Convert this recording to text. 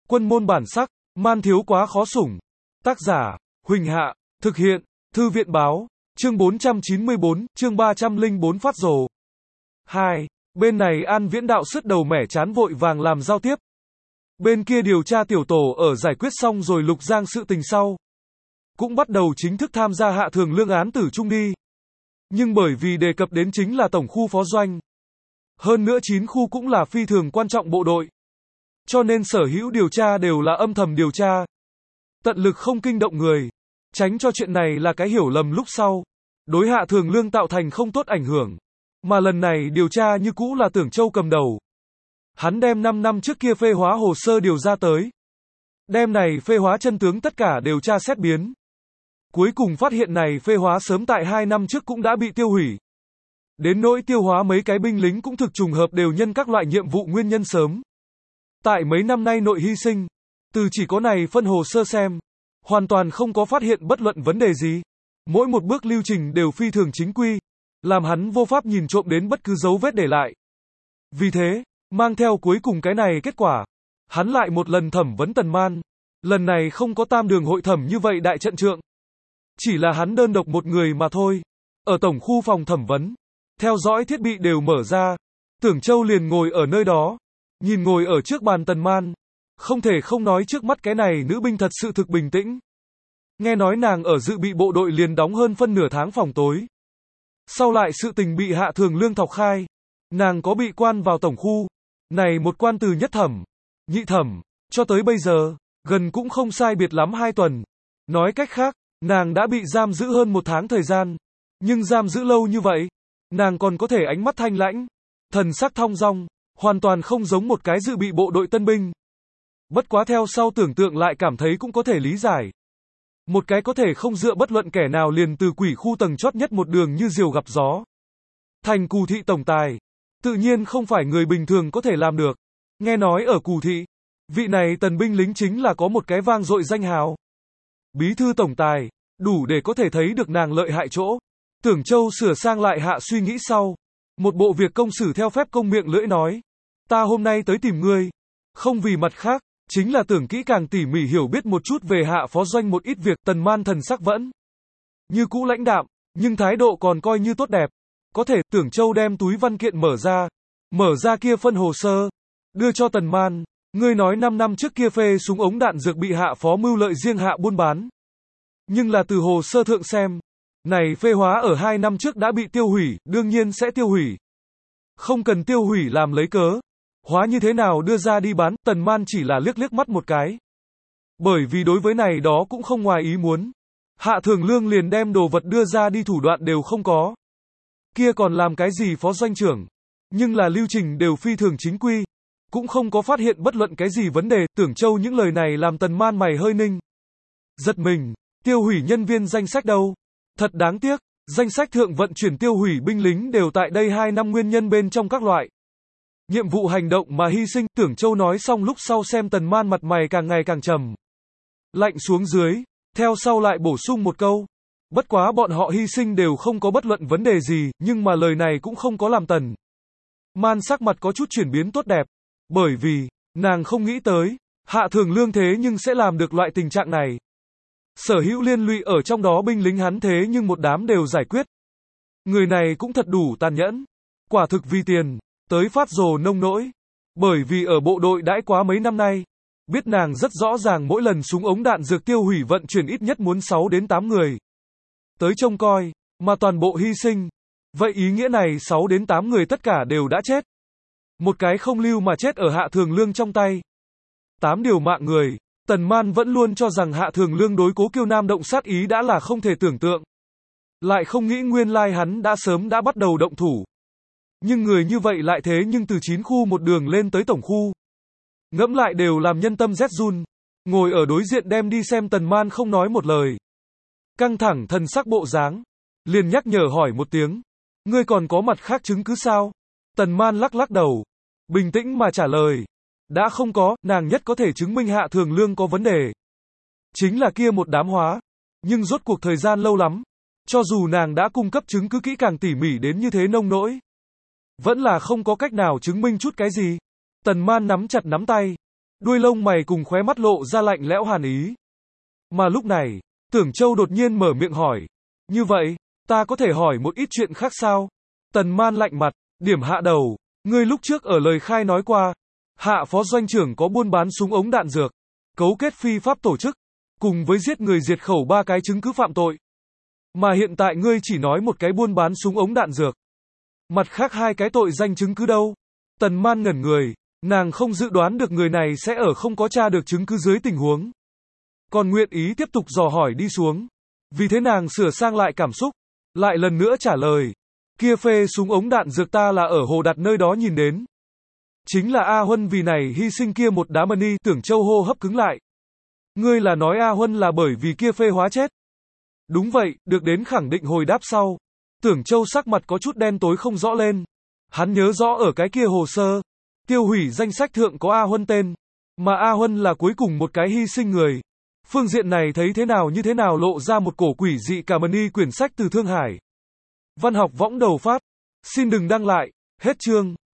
Quân môn bản sắc, man thiếu quá khó sủng. Tác giả, Huỳnh Hạ, thực hiện, Thư viện báo, chương 494, chương 304 phát rồ. 2. Bên này An Viễn Đạo sứt đầu mẻ chán vội vàng làm giao tiếp. Bên kia điều tra tiểu tổ ở giải quyết xong rồi Lục Giang sự tình sau. Cũng bắt đầu chính thức tham gia Hạ Thường Lương án tử trung đi. Nhưng bởi vì đề cập đến chính là tổng khu phó doanh. Hơn nữa 9 khu cũng là phi thường quan trọng bộ đội. Cho nên sở hữu điều tra đều là âm thầm điều tra. Tận lực không kinh động người. Tránh cho chuyện này là cái hiểu lầm lúc sau. Đối Hạ Thường Lương tạo thành không tốt ảnh hưởng. Mà lần này điều tra như cũ là Tưởng Châu cầm đầu. Hắn đem 5 năm trước kia phê hóa hồ sơ điều ra tới. Đem này phê hóa chân tướng tất cả đều tra xét biến. Cuối cùng phát hiện này phê hóa sớm tại 2 năm trước cũng đã bị tiêu hủy. Đến nỗi tiêu hóa mấy cái binh lính cũng thực trùng hợp đều nhân các loại nhiệm vụ nguyên nhân sớm. Tại mấy năm nay nội hy sinh, từ chỉ có này phân hồ sơ xem, hoàn toàn không có phát hiện bất luận vấn đề gì. Mỗi một bước lưu trình đều phi thường chính quy, làm hắn vô pháp nhìn trộm đến bất cứ dấu vết để lại. Vì thế, mang theo cuối cùng cái này kết quả, hắn lại một lần thẩm vấn Tần Man. Lần này không có tam đường hội thẩm như vậy đại trận trượng. Chỉ là hắn đơn độc một người mà thôi. Ở tổng khu phòng thẩm vấn, theo dõi thiết bị đều mở ra. Tưởng Châu liền ngồi ở nơi đó, nhìn ngồi ở trước bàn Tần Man. Không thể không nói trước mắt cái này nữ binh thật sự thực bình tĩnh. Nghe nói nàng ở dự bị bộ đội liền đóng hơn phân nửa tháng phòng tối. Sau lại sự tình bị Hạ Thường Lương thọc khai. Nàng có bị quan vào tổng khu. Này một quan từ nhất thẩm, nhị thẩm, cho tới bây giờ, gần cũng không sai biệt lắm 2 tuần. Nói cách khác, nàng đã bị giam giữ hơn 1 tháng thời gian. Nhưng giam giữ lâu như vậy, nàng còn có thể ánh mắt thanh lãnh, thần sắc thong dong, hoàn toàn không giống một cái dự bị bộ đội tân binh. Bất quá theo sau tưởng tượng lại cảm thấy cũng có thể lý giải. Một cái có thể không dựa bất luận kẻ nào liền từ quỷ khu tầng chót nhất một đường như diều gặp gió. Thành Cù Thị tổng tài, tự nhiên không phải người bình thường có thể làm được. Nghe nói ở Cù Thị, vị này tần binh lính chính là có một cái vang dội danh hào. Bí thư tổng tài, đủ để có thể thấy được nàng lợi hại chỗ. Tưởng Châu sửa sang lại hạ suy nghĩ sau. Một bộ việc công xử theo phép công miệng lưỡi nói. Ta hôm nay tới tìm ngươi. Không vì mặt khác, chính là tưởng kỹ càng tỉ mỉ hiểu biết một chút về Hạ phó doanh một ít việc. Tần Man thần sắc vẫn như cũ lãnh đạm, nhưng thái độ còn coi như tốt đẹp. Có thể, Tưởng Châu đem túi văn kiện mở ra kia phân hồ sơ, đưa cho Tần Man. Ngươi nói 5 năm trước kia phê súng ống đạn dược bị Hạ phó mưu lợi riêng hạ buôn bán. Nhưng là từ hồ sơ thượng xem, này phê hóa ở 2 năm trước đã bị tiêu hủy, đương nhiên sẽ tiêu hủy. Không cần tiêu hủy làm lấy cớ. Hóa như thế nào đưa ra đi bán, Tần Man chỉ là liếc mắt một cái. Bởi vì đối với này đó cũng không ngoài ý muốn. Hạ Thường Lương liền đem đồ vật đưa ra đi thủ đoạn đều không có. Kia còn làm cái gì phó doanh trưởng. Nhưng là lưu trình đều phi thường chính quy. Cũng không có phát hiện bất luận cái gì vấn đề. Tưởng Châu những lời này làm Tần Man mày hơi ninh. Giật mình, tiêu hủy nhân viên danh sách đâu. Thật đáng tiếc, danh sách thượng vận chuyển tiêu hủy binh lính đều tại đây 2 năm nguyên nhân bên trong các loại nhiệm vụ hành động mà hy sinh. Tưởng Châu nói xong lúc sau xem Tần Man mặt mày càng ngày càng trầm lạnh xuống dưới, theo sau lại bổ sung một câu. Bất quá bọn họ hy sinh đều không có bất luận vấn đề gì, nhưng mà lời này cũng không có làm Tần Man sắc mặt có chút chuyển biến tốt đẹp, bởi vì, nàng không nghĩ tới, Hạ Thường Lương thế nhưng sẽ làm được loại tình trạng này. Sở hữu liên lụy ở trong đó binh lính hắn thế nhưng một đám đều giải quyết. Người này cũng thật đủ tàn nhẫn. Quả thực vì tiền, tới phát rồ nông nỗi. Bởi vì ở bộ đội đãi quá mấy năm nay, biết nàng rất rõ ràng mỗi lần súng ống đạn dược tiêu hủy vận chuyển ít nhất muốn 6 đến 8 người tới trông coi, mà toàn bộ hy sinh. Vậy ý nghĩa này 6 đến 8 người tất cả đều đã chết. Một cái không lưu mà chết ở Hạ Thường Lương trong tay. 8 điều mạng người. Tần Man vẫn luôn cho rằng Hạ Thường Lương đối Cố Kiêu Nam động sát ý đã là không thể tưởng tượng. Lại không nghĩ nguyên lai hắn đã sớm đã bắt đầu động thủ. Nhưng người như vậy lại thế nhưng từ 9 khu một đường lên tới tổng khu. Ngẫm lại đều làm nhân tâm rét run. Ngồi ở đối diện đem đi xem Tần Man không nói một lời. Căng thẳng thần sắc bộ dáng. Liền nhắc nhở hỏi một tiếng. Ngươi còn có mặt khác chứng cứ sao? Tần Man lắc đầu. Bình tĩnh mà trả lời. Đã không có, nàng nhất có thể chứng minh Hạ Thường Lương có vấn đề. Chính là kia một đám hóa. Nhưng rốt cuộc thời gian lâu lắm. Cho dù nàng đã cung cấp chứng cứ kỹ càng tỉ mỉ đến như thế nông nỗi. Vẫn là không có cách nào chứng minh chút cái gì. Tần Man nắm chặt nắm tay. đuôi lông mày cùng khóe mắt lộ ra lạnh lẽo hàn ý. Mà lúc này, Tưởng Châu đột nhiên mở miệng hỏi. Như vậy, ta có thể hỏi một ít chuyện khác sao? Tần Man lạnh mặt, điểm hạ đầu. Ngươi lúc trước ở lời khai nói qua, Hạ phó doanh trưởng có buôn bán súng ống đạn dược, cấu kết phi pháp tổ chức, cùng với giết người diệt khẩu 3 cái chứng cứ phạm tội. Mà hiện tại ngươi chỉ nói một cái buôn bán súng ống đạn dược. Mặt khác 2 cái tội danh chứng cứ đâu? Tần Man ngẩn người, nàng không dự đoán được người này sẽ ở không có tra được chứng cứ dưới tình huống. Còn nguyện ý tiếp tục dò hỏi đi xuống. Vì thế nàng sửa sang lại cảm xúc, lại lần nữa trả lời. Kia phê súng ống đạn dược ta là ở Hồ Đạt nơi đó nhìn đến. Chính là A Huân vì này hy sinh kia một đá mani. Tưởng Châu hô hấp cứng lại. Ngươi là nói A Huân là bởi vì kia phê hóa chết? Đúng vậy, được đến khẳng định hồi đáp sau. Tưởng Châu sắc mặt có chút đen tối không rõ lên. Hắn nhớ rõ ở cái kia hồ sơ, tiêu hủy danh sách thượng có A Huân tên, mà A Huân là cuối cùng một cái hy sinh người. Phương diện này thấy thế nào như thế nào lộ ra một cổ quỷ dị cả mani quyển sách từ Thương Hải. Văn học võng đầu phát. Xin đừng đăng lại. Hết chương.